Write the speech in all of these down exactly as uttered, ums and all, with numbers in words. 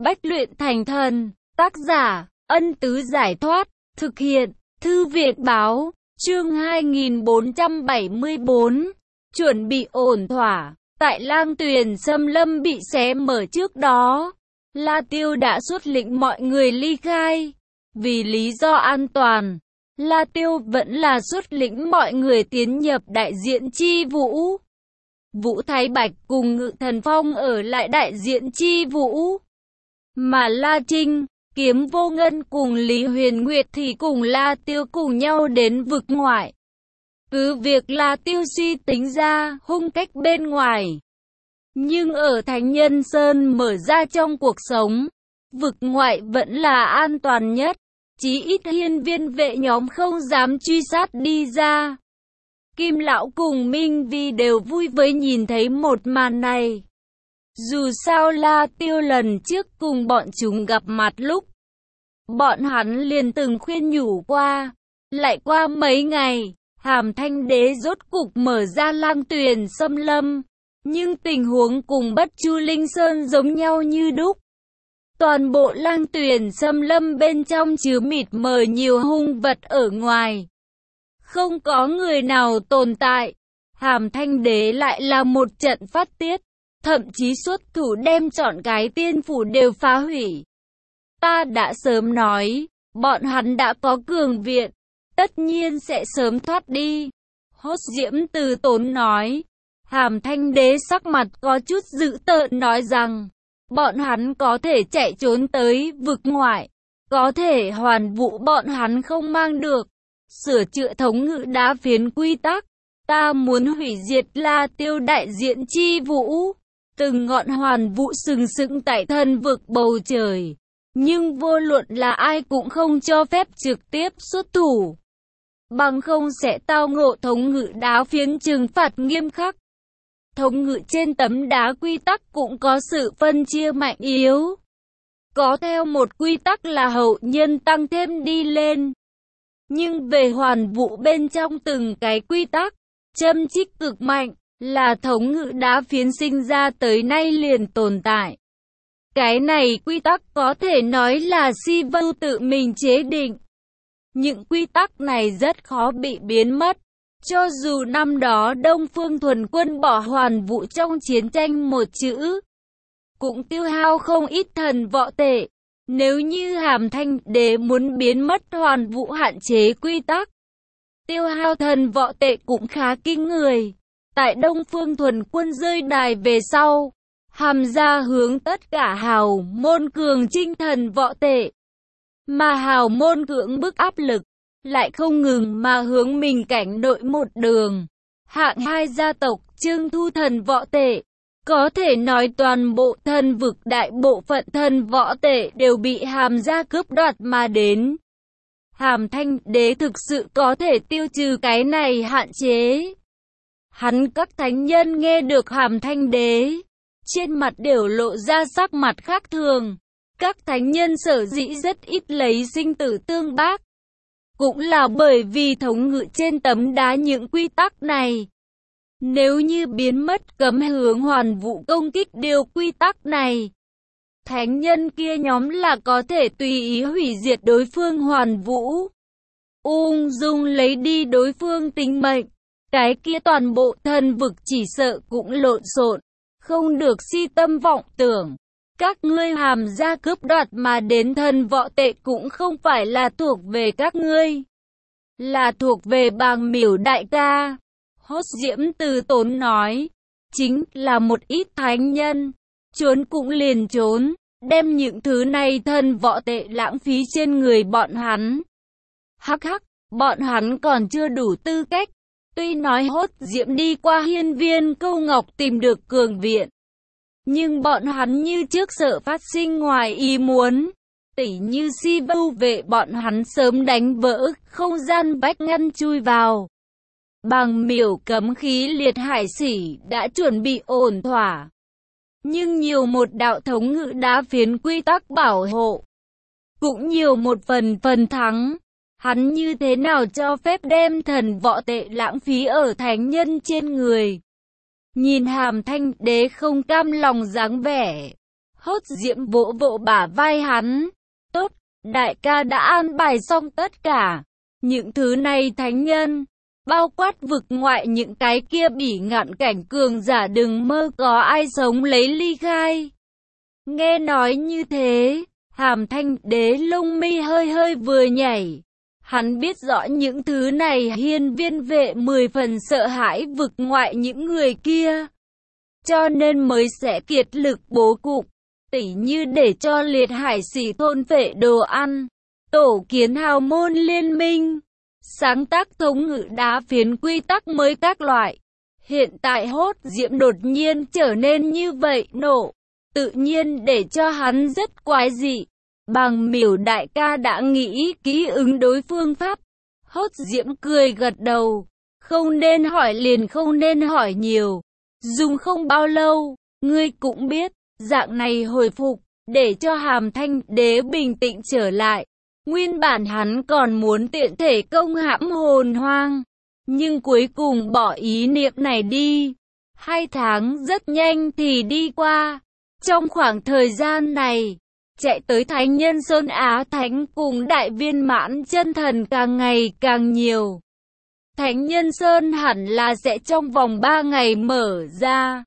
Bách luyện thành thần. Tác giả, Ân Tứ Giải Thoát. Thực hiện, Thư Việt Báo. Chương hai nghìn bốn trăm bảy mươi bốn. Chuẩn bị ổn thỏa. Tại Lang Tuyền xâm lâm bị xé mở trước đó, La Tiêu đã xuất lĩnh mọi người ly khai. Vì lý do an toàn, La Tiêu vẫn là xuất lĩnh mọi người tiến nhập đại diện Chi Vũ. Vũ Thái Bạch cùng Ngự Thần Phong ở lại đại diện Chi Vũ. Mà La Trinh, Kiếm Vô Ngân cùng Lý Huyền Nguyệt thì cùng La Tiêu cùng nhau đến vực ngoại. Cứ việc La Tiêu suy tính ra hung cách bên ngoài, nhưng ở Thánh Nhân Sơn mở ra trong cuộc sống, vực ngoại vẫn là an toàn nhất. Chí ít hiên viên vệ nhóm không dám truy sát đi ra. Kim Lão cùng Minh Vi đều vui với nhìn thấy một màn này. Dù sao La Tiêu lần trước cùng bọn chúng gặp mặt lúc, bọn hắn liền từng khuyên nhủ qua. Lại qua mấy ngày, Hàm Thanh Đế rốt cục mở ra Lang Tuyền xâm lâm. Nhưng tình huống cùng Bất Chu Linh Sơn giống nhau như đúc. Toàn bộ Lang Tuyền xâm lâm bên trong chứa mịt mờ nhiều hung vật ở ngoài. Không có người nào tồn tại. Hàm Thanh Đế lại là một trận phát tiết. Thậm chí xuất thủ đem trọn cái tiên phủ đều phá hủy. Ta đã sớm nói, bọn hắn đã có cường viện, tất nhiên sẽ sớm thoát đi. Hốt Diễm Từ Tốn nói. Hàm Thanh Đế sắc mặt có chút dữ tợn nói rằng, bọn hắn có thể chạy trốn tới vực ngoại, có thể hoàn vũ bọn hắn không mang được. Sửa chữa thống ngự đá phiến quy tắc, ta muốn hủy diệt La Tiêu đại diện Chi Vũ. Từng ngọn hoàn vũ sừng sững tại thân vực bầu trời, nhưng vô luận là ai cũng không cho phép trực tiếp xuất thủ, bằng không sẽ tao ngộ thống ngự đá phiến trừng phạt nghiêm khắc. Thống ngự trên tấm đá quy tắc cũng có sự phân chia mạnh yếu. Có theo một quy tắc là hậu nhân tăng thêm đi lên. Nhưng về hoàn vũ bên trong từng cái quy tắc, châm chích cực mạnh, là thống ngự đá phiến sinh ra tới nay liền tồn tại. Cái này quy tắc có thể nói là Si Vưu tự mình chế định. Những quy tắc này rất khó bị biến mất. Cho dù năm đó Đông Phương Thuần Quân bỏ hoàn vũ trong chiến tranh một chữ, cũng tiêu hao không ít thần võ tệ. Nếu như Hàm Thanh Đế muốn biến mất hoàn vũ hạn chế quy tắc, tiêu hao thần võ tệ cũng khá kinh người. Tại Đông Phương Thuần Quân rơi đài về sau, Hàm gia hướng tất cả hào môn cường trinh thần võ tệ. Mà hào môn cưỡng bức áp lực, lại không ngừng mà hướng mình cảnh nội một đường. Hạng hai gia tộc trương thu thần võ tệ. Có thể nói toàn bộ thần vực đại bộ phận thần võ tệ đều bị Hàm gia cướp đoạt mà đến. Hàm Thanh Đế thực sự có thể tiêu trừ cái này hạn chế. Hắn các thánh nhân nghe được Hàm Thanh Đế, trên mặt đều lộ ra sắc mặt khác thường. Các thánh nhân sở dĩ rất ít lấy sinh tử tương bác, cũng là bởi vì thống ngự trên tấm đá những quy tắc này. Nếu như biến mất cấm hướng hoàn vũ công kích điều quy tắc này, thánh nhân kia nhóm là có thể tùy ý hủy diệt đối phương hoàn vũ, ung dung lấy đi đối phương tính mệnh. Cái kia toàn bộ thần vực chỉ sợ cũng lộn xộn, không được si tâm vọng tưởng. Các ngươi Hàm gia cướp đoạt mà đến thần võ tệ cũng không phải là thuộc về các ngươi, là thuộc về Bàng Miểu đại ca. Hốt Diễm Từ Tốn nói, chính là một ít thánh nhân, trốn cũng liền trốn, đem những thứ này thần võ tệ lãng phí trên người bọn hắn. Hắc hắc, bọn hắn còn chưa đủ tư cách. Tuy nói Hốt Diễm đi qua hiên viên câu ngọc tìm được cường viện, nhưng bọn hắn như trước sợ phát sinh ngoài ý muốn. Tỉ như Si Vưu vệ bọn hắn sớm đánh vỡ không gian vách ngăn chui vào. Bàng Miểu cấm khí liệt hải xỉ đã chuẩn bị ổn thỏa, nhưng nhiều một đạo thống ngự đá phiến quy tắc bảo hộ, cũng nhiều một phần phần thắng. Hắn như thế nào cho phép đem thần võ tệ lãng phí ở thánh nhân trên người? Nhìn Hàm Thanh Đế không cam lòng dáng vẻ, Hốt Diễm vỗ vỗ bả vai hắn. Tốt, đại ca đã an bài xong tất cả. Những thứ này thánh nhân, bao quát vực ngoại những cái kia bỉ ngạn cảnh cường giả đừng mơ có ai sống lấy ly khai. Nghe nói như thế, Hàm Thanh Đế lông mi hơi hơi vừa nhảy. Hắn biết rõ những thứ này hiên viên vệ mười phần sợ hãi vực ngoại những người kia. Cho nên mới sẽ kiệt lực bố cục, tỉ như để cho liệt hải sĩ thôn phệ đồ ăn, tổ kiến hào môn liên minh, sáng tác thống ngữ đá phiến quy tắc mới các loại. Hiện tại Hốt Diễm đột nhiên trở nên như vậy nổ, tự nhiên để cho hắn rất quái dị. Bằng Miểu đại ca đã nghĩ kỹ ứng đối phương pháp. Hốt Diễm cười gật đầu. Không nên hỏi liền không nên hỏi nhiều. Dùng không bao lâu, ngươi cũng biết, dạng này hồi phục, để cho Hàm Thanh Đế bình tĩnh trở lại. Nguyên bản hắn còn muốn tiện thể công hãm Hồn Hoang, nhưng cuối cùng bỏ ý niệm này đi. Hai tháng rất nhanh thì đi qua. Trong khoảng thời gian này, chạy tới Thánh Nhân Sơn Á Thánh cùng đại viên mãn chân thần càng ngày càng nhiều. Thánh Nhân Sơn hẳn là sẽ trong vòng ba ngày mở ra.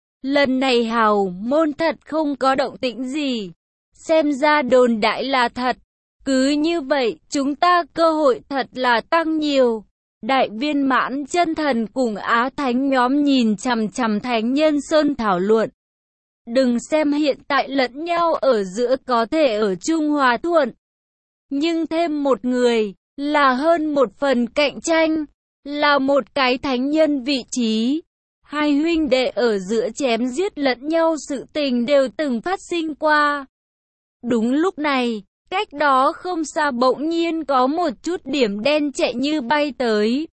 Lần này hào môn thật không có động tĩnh gì. Xem ra đồn đại là thật. Cứ như vậy, chúng ta cơ hội thật là tăng nhiều. Đại viên mãn chân thần cùng Á Thánh nhóm nhìn chằm chằm Thánh Nhân Sơn thảo luận. Đừng xem hiện tại lẫn nhau ở giữa có thể ở chung hòa thuận. Nhưng thêm một người, là hơn một phần cạnh tranh, là một cái thánh nhân vị trí. Hai huynh đệ ở giữa chém giết lẫn nhau sự tình đều từng phát sinh qua. Đúng lúc này, cách đó không xa bỗng nhiên có một chút điểm đen chạy như bay tới.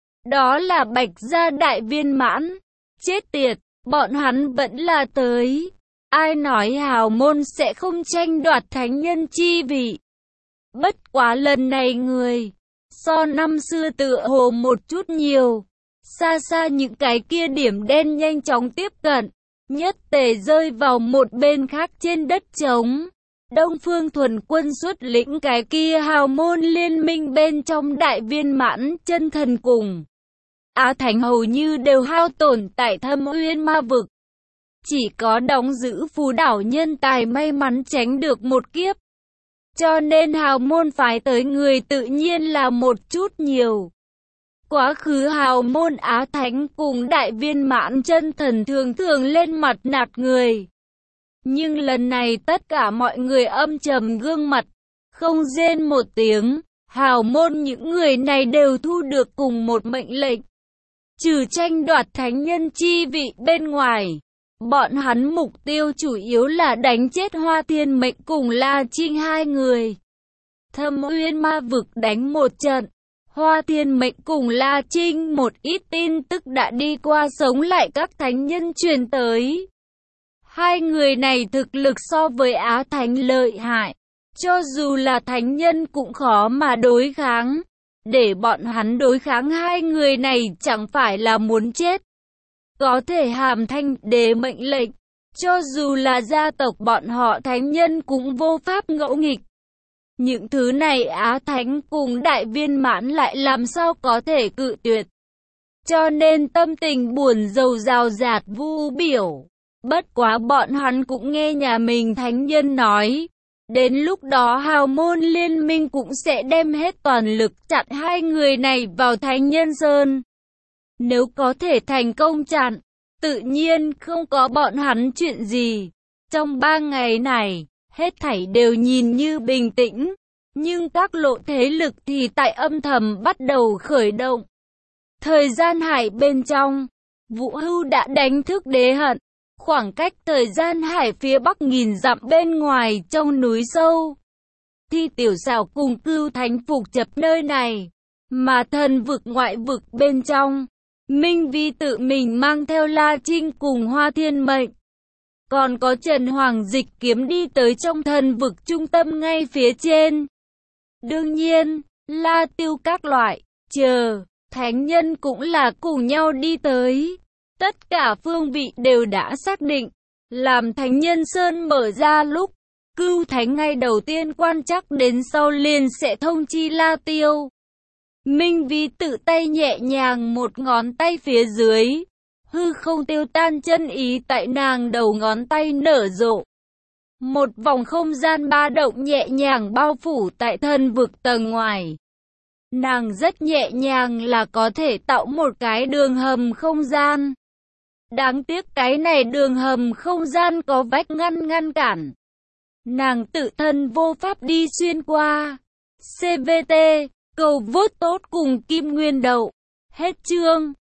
Đó là Bạch Gia đại viên mãn. Chết tiệt, bọn hắn vẫn là tới. Ai nói hào môn sẽ không tranh đoạt thánh nhân chi vị. Bất quá lần này người, so năm xưa tựa hồ một chút nhiều. Xa xa những cái kia điểm đen nhanh chóng tiếp cận, nhất tề rơi vào một bên khác trên đất trống. Đông Phương Thuần Quân xuất lĩnh cái kia hào môn liên minh bên trong đại viên mãn chân thần cùng Á Thánh hầu như đều hao tổn tại Thâm Uyên Ma Vực. Chỉ có đóng giữ phù đảo nhân tài may mắn tránh được một kiếp. Cho nên hào môn phái tới người tự nhiên là một chút nhiều. Quá khứ hào môn Á Thánh cùng đại viên mãn chân thần thường thường lên mặt nạt người. Nhưng lần này tất cả mọi người âm trầm gương mặt, không rên một tiếng. Hào môn những người này đều thu được cùng một mệnh lệnh. Trừ tranh đoạt thánh nhân chi vị bên ngoài, bọn hắn mục tiêu chủ yếu là đánh chết Hoa Thiên Mệnh cùng La Trinh hai người. Thâm Uyên Ma Vực đánh một trận, Hoa Thiên Mệnh cùng La Trinh một ít tin tức đã đi qua sống lại các thánh nhân truyền tới. Hai người này thực lực so với Á Thánh lợi hại, cho dù là thánh nhân cũng khó mà đối kháng. Để bọn hắn đối kháng hai người này chẳng phải là muốn chết. Có thể Hàm Thanh Đế mệnh lệnh, cho dù là gia tộc bọn họ thánh nhân cũng vô pháp ngẫu nghịch. Những thứ này Á Thánh cùng đại viên mãn lại làm sao có thể cự tuyệt. Cho nên tâm tình buồn rầu rào rạt vu biểu. Bất quá bọn hắn cũng nghe nhà mình thánh nhân nói. Đến lúc đó hào môn liên minh cũng sẽ đem hết toàn lực chặn hai người này vào Thánh Nhân Sơn. Nếu có thể thành công chặn, tự nhiên không có bọn hắn chuyện gì. Trong ba ngày này, hết thảy đều nhìn như bình tĩnh. Nhưng các lộ thế lực thì tại âm thầm bắt đầu khởi động. Thời gian hải bên trong, Vũ Hưu đã đánh thức Đế Hận. Khoảng cách thời gian hải phía bắc nghìn dặm bên ngoài trong núi sâu. Thi Tiểu Xảo cùng Cưu Thánh phục chập nơi này. Mà thần vực ngoại vực bên trong, Minh Vi tự mình mang theo La Trinh cùng Hoa Thiên Mệnh. Còn có Trần Hoàng Dịch kiếm đi tới trong thần vực trung tâm ngay phía trên. Đương nhiên, La Tiêu các loại, chờ, thánh nhân cũng là cùng nhau đi tới. Tất cả phương vị đều đã xác định. Làm Thánh Nhân Sơn mở ra lúc Cưu Thánh ngày đầu tiên quan chắc đến sau liền sẽ thông chi La Tiêu. Minh Vi tự tay nhẹ nhàng một ngón tay phía dưới, hư không tiêu tan, chân ý tại nàng đầu ngón tay nở rộ. Một vòng không gian ba động nhẹ nhàng bao phủ tại thân vực tầng ngoài. Nàng rất nhẹ nhàng là có thể tạo một cái đường hầm không gian. Đáng tiếc cái này đường hầm không gian có vách ngăn ngăn cản. Nàng tự thân vô pháp đi xuyên qua. xê vê tê, cầu vote tốt cùng Kim Nguyên Đậu. Hết chương.